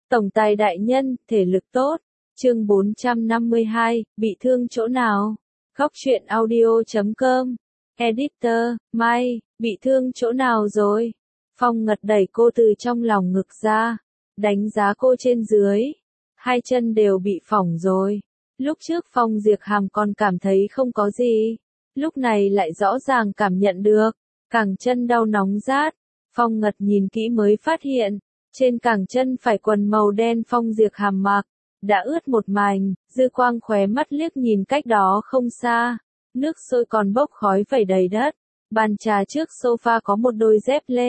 Tổng tài đại nhân, thể lực tốt. Chương 452, bị thương chỗ nào? Góc truyện audio.com. Editor, Mai, bị thương chỗ nào rồi? Phong Ngật đẩy cô từ trong lòng ngực ra, đánh giá cô trên dưới. Hai chân đều bị phỏng rồi. Lúc trước Phong Diệp Hàm còn cảm thấy không có gì. Lúc này lại rõ ràng cảm nhận được. Cẳng chân đau nóng rát. Phong Ngật nhìn kỹ mới phát hiện. Trên cẳng chân phải quần màu đen Phong Diệp Hàm mặc đã ướt một mảnh, dư quang khóe mắt liếc nhìn cách đó không xa. Nước sôi còn bốc khói vẩy đầy đất. Bàn trà trước sofa có một đôi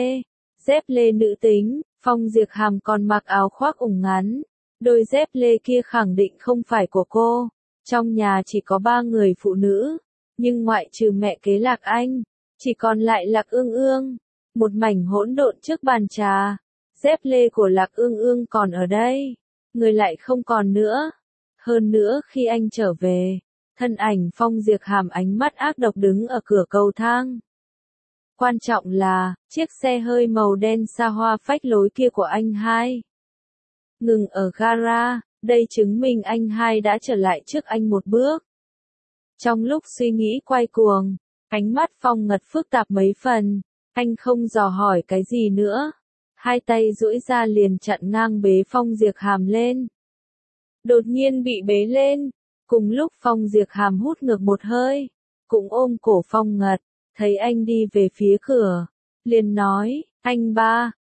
dép lê nữ tính. Phong Diệp Hàm còn mặc áo khoác ủng ngắn. Đôi dép lê kia khẳng định không phải của cô. Trong nhà chỉ có 3 người phụ nữ, nhưng ngoại trừ mẹ kế Lạc Anh, chỉ còn lại Lạc Ương Ương. Một mảnh hỗn độn trước bàn trà. Dép lê của Lạc Ương Ương còn ở đây, người lại không còn nữa. Hơn nữa khi anh trở về, thân ảnh Phong Diệp Hàm ánh mắt ác độc đứng ở cửa cầu thang. Quan trọng là, chiếc xe hơi màu đen xa hoa phách lối kia của anh hai ngừng ở gara, đây chứng minh anh hai đã trở lại trước anh một bước. Trong lúc suy nghĩ quay cuồng, ánh mắt Phong Ngật phức tạp mấy phần, anh không dò hỏi cái gì nữa. Hai tay duỗi ra liền chặn ngang bế Phong Diệp Hàm lên. Đột nhiên bị bế lên, cùng lúc Phong Diệp Hàm hút ngược một hơi, cũng ôm cổ Phong Ngật, thấy anh đi về phía cửa, liền nói, anh ba,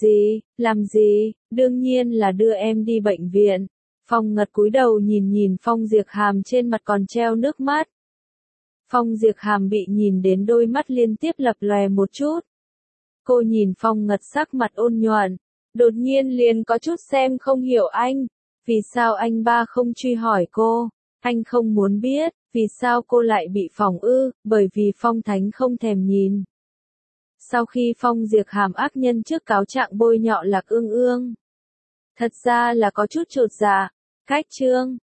làm gì, đương nhiên là đưa em đi bệnh viện. Phong Ngật cúi đầu nhìn Phong Diệp Hàm trên mặt còn treo nước mắt. Phong Diệp Hàm bị nhìn đến đôi mắt liên tiếp lập lòe một chút. Cô nhìn Phong Ngật sắc mặt ôn nhuận, đột nhiên liền có chút xem không hiểu anh. Vì sao anh ba không truy hỏi cô? Anh không muốn biết, vì sao cô lại bị phỏng ư? Bởi vì Phong Thánh không thèm nhìn. Sau khi Phong Diệp Hàm ác nhân trước cáo trạng bôi nhọ Lạc Ương Ương, thật ra là có chút chột dạ. Cách chương